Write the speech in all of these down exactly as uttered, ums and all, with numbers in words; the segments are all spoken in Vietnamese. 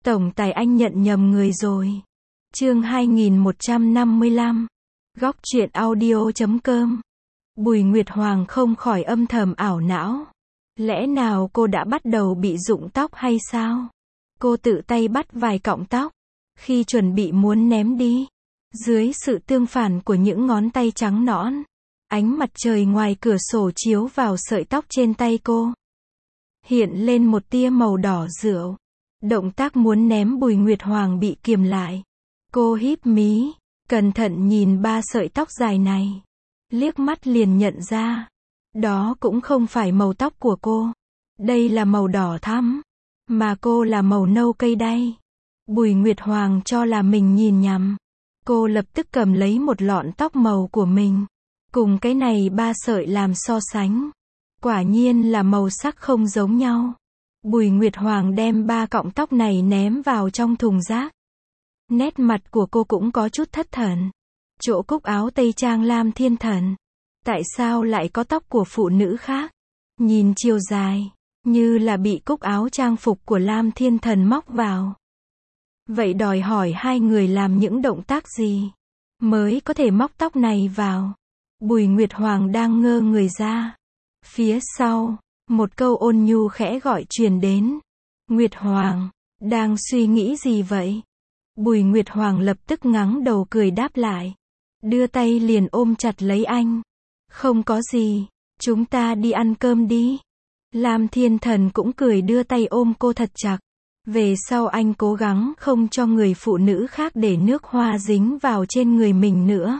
Tổng tài anh nhận nhầm người rồi. Chương hai nghìn một trăm năm mươi lăm. Góc truyện audio chấm com. Bùi Nguyệt Hoàng không khỏi âm thầm ảo não. Lẽ nào cô đã bắt đầu bị rụng tóc hay sao? Cô tự tay bắt vài cọng tóc. Khi chuẩn bị muốn ném đi. Dưới sự tương phản của những ngón tay trắng nõn. Ánh mặt trời ngoài cửa sổ chiếu vào sợi tóc trên tay cô. Hiện lên một tia màu đỏ rượu. Động tác muốn ném Bùi Nguyệt Hoàng bị kiềm lại. Cô híp mí, cẩn thận nhìn ba sợi tóc dài này. Liếc mắt liền nhận ra. Đó cũng không phải màu tóc của cô. Đây là màu đỏ thắm. Mà cô là màu nâu cây đay. Bùi Nguyệt Hoàng cho là mình nhìn nhầm. Cô lập tức cầm lấy một lọn tóc màu của mình. Cùng cái này ba sợi làm so sánh. Quả nhiên là màu sắc không giống nhau. Bùi Nguyệt Hoàng đem ba cọng tóc này ném vào trong thùng rác. Nét mặt của cô cũng có chút thất thần. Chỗ cúc áo tây trang Lam Thiên Thần. Tại sao lại có tóc của phụ nữ khác? Nhìn chiều dài, như là bị cúc áo trang phục của Lam Thiên Thần móc vào. Vậy đòi hỏi hai người làm những động tác gì mới có thể móc tóc này vào? Bùi Nguyệt Hoàng đang ngơ người ra. Phía sau, một câu ôn nhu khẽ gọi truyền đến. Nguyệt Hoàng, đang suy nghĩ gì vậy? Bùi Nguyệt Hoàng lập tức ngắng đầu cười đáp lại. Đưa tay liền ôm chặt lấy anh. Không có gì, chúng ta đi ăn cơm đi. Lam Thiên Thần cũng cười đưa tay ôm cô thật chặt. Về sau anh cố gắng không cho người phụ nữ khác để nước hoa dính vào trên người mình nữa.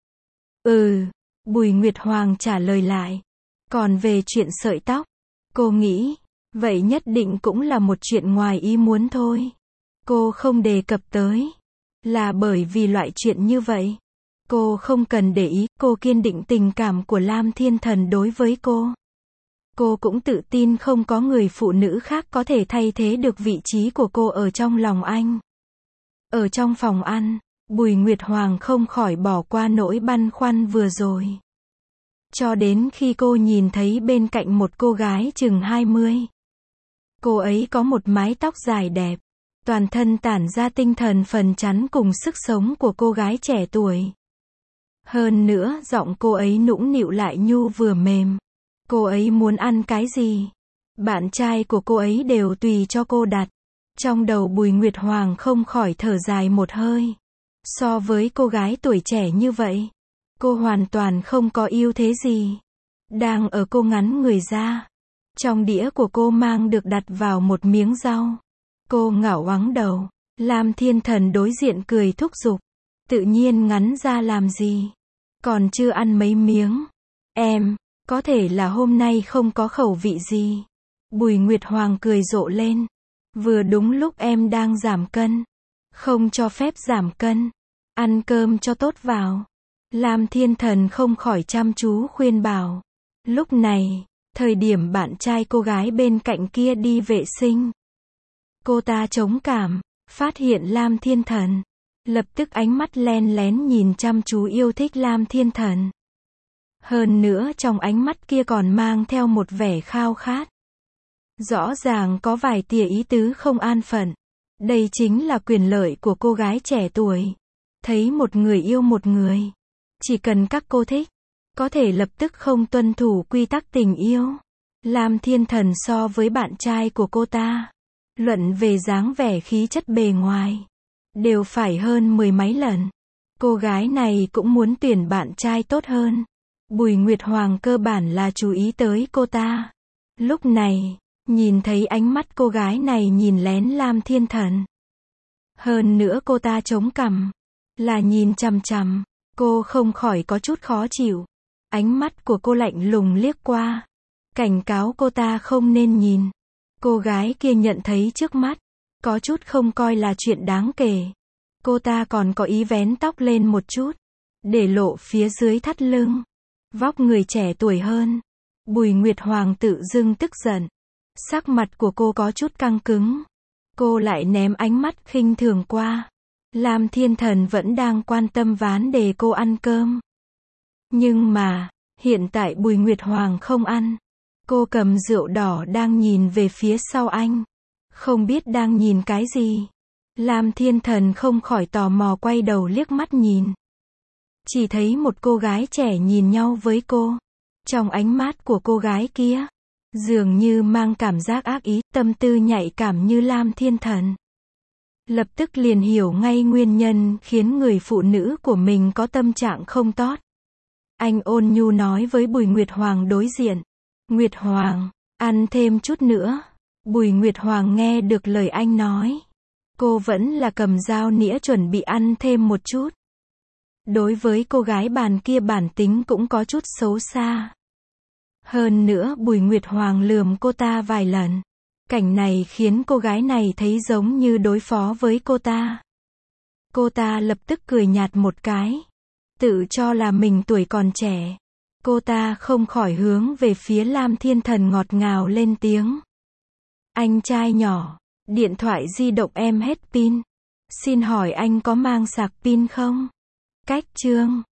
Ừ, Bùi Nguyệt Hoàng trả lời lại. Còn về chuyện sợi tóc, cô nghĩ, vậy nhất định cũng là một chuyện ngoài ý muốn thôi. Cô không đề cập tới, là bởi vì loại chuyện như vậy. Cô không cần để ý, cô kiên định tình cảm của Lam Thiên Thần đối với cô. Cô cũng tự tin không có người phụ nữ khác có thể thay thế được vị trí của cô ở trong lòng anh. Ở trong phòng ăn, Bùi Nguyệt Hoàng không khỏi bỏ qua nỗi băn khoăn vừa rồi. Cho đến khi cô nhìn thấy bên cạnh một cô gái chừng hai mươi. Cô ấy có một mái tóc dài đẹp. Toàn thân tản ra tinh thần phấn chấn cùng sức sống của cô gái trẻ tuổi. Hơn nữa giọng cô ấy nũng nịu lại nhu vừa mềm. Cô ấy muốn ăn cái gì? Bạn trai của cô ấy đều tùy cho cô đặt. Trong đầu Bùi Nguyệt Hoàng không khỏi thở dài một hơi. So với cô gái tuổi trẻ như vậy, cô hoàn toàn không có ưu thế gì. Đang ở cô ngắn người ra. Trong đĩa của cô mang được đặt vào một miếng rau. Cô ngẩng ngoáng đầu. Lam Thiên Thần đối diện cười thúc giục. Tự nhiên ngắn ra làm gì? Còn chưa ăn mấy miếng. Em, có thể là hôm nay không có khẩu vị gì. Bùi Nguyệt Hoàng cười rộ lên. Vừa đúng lúc em đang giảm cân. Không cho phép giảm cân. Ăn cơm cho tốt vào. Lam Thiên Thần không khỏi chăm chú khuyên bảo. Lúc này, thời điểm bạn trai cô gái bên cạnh kia đi vệ sinh. Cô ta chống cảm, phát hiện Lam Thiên Thần. Lập tức ánh mắt len lén nhìn chăm chú yêu thích Lam Thiên Thần. Hơn nữa trong ánh mắt kia còn mang theo một vẻ khao khát. Rõ ràng có vài tia ý tứ không an phận. Đây chính là quyền lợi của cô gái trẻ tuổi. Thấy một người yêu một người. Chỉ cần các cô thích, có thể lập tức không tuân thủ quy tắc tình yêu. Lam Thiên Thần so với bạn trai của cô ta, luận về dáng vẻ khí chất bề ngoài, đều phải hơn mười mấy lần. Cô gái này cũng muốn tuyển bạn trai tốt hơn. Bùi Nguyệt Hoàng cơ bản là chú ý tới cô ta. Lúc này, nhìn thấy ánh mắt cô gái này nhìn lén Lam Thiên Thần. Hơn nữa cô ta chống cằm, là nhìn chằm chằm. Cô không khỏi có chút khó chịu. Ánh mắt của cô lạnh lùng liếc qua. Cảnh cáo cô ta không nên nhìn. Cô gái kia nhận thấy trước mắt. Có chút không coi là chuyện đáng kể. Cô ta còn có ý vén tóc lên một chút. Để lộ phía dưới thắt lưng. Vóc người trẻ tuổi hơn. Bùi Nguyệt Hoàng tự dưng tức giận. Sắc mặt của cô có chút căng cứng. Cô lại ném ánh mắt khinh thường qua. Lam Thiên Thần vẫn đang quan tâm vấn đề cô ăn cơm. Nhưng mà, hiện tại Bùi Nguyệt Hoàng không ăn. Cô cầm rượu đỏ đang nhìn về phía sau anh. Không biết đang nhìn cái gì. Lam Thiên Thần không khỏi tò mò quay đầu liếc mắt nhìn. Chỉ thấy một cô gái trẻ nhìn nhau với cô. Trong ánh mắt của cô gái kia, dường như mang cảm giác ác ý, tâm tư nhạy cảm như Lam Thiên Thần. Lập tức liền hiểu ngay nguyên nhân khiến người phụ nữ của mình có tâm trạng không tốt. Anh ôn nhu nói với Bùi Nguyệt Hoàng đối diện. Nguyệt Hoàng, ăn thêm chút nữa. Bùi Nguyệt Hoàng nghe được lời anh nói. Cô vẫn là cầm dao nĩa chuẩn bị ăn thêm một chút. Đối với cô gái bàn kia bản tính cũng có chút xấu xa. Hơn nữa Bùi Nguyệt Hoàng lườm cô ta vài lần. Cảnh này khiến cô gái này thấy giống như đối phó với cô ta. Cô ta lập tức cười nhạt một cái. Tự cho là mình tuổi còn trẻ. Cô ta không khỏi hướng về phía Lam Thiên Thần ngọt ngào lên tiếng. Anh trai nhỏ, điện thoại di động em hết pin. Xin hỏi anh có mang sạc pin không? Cách chương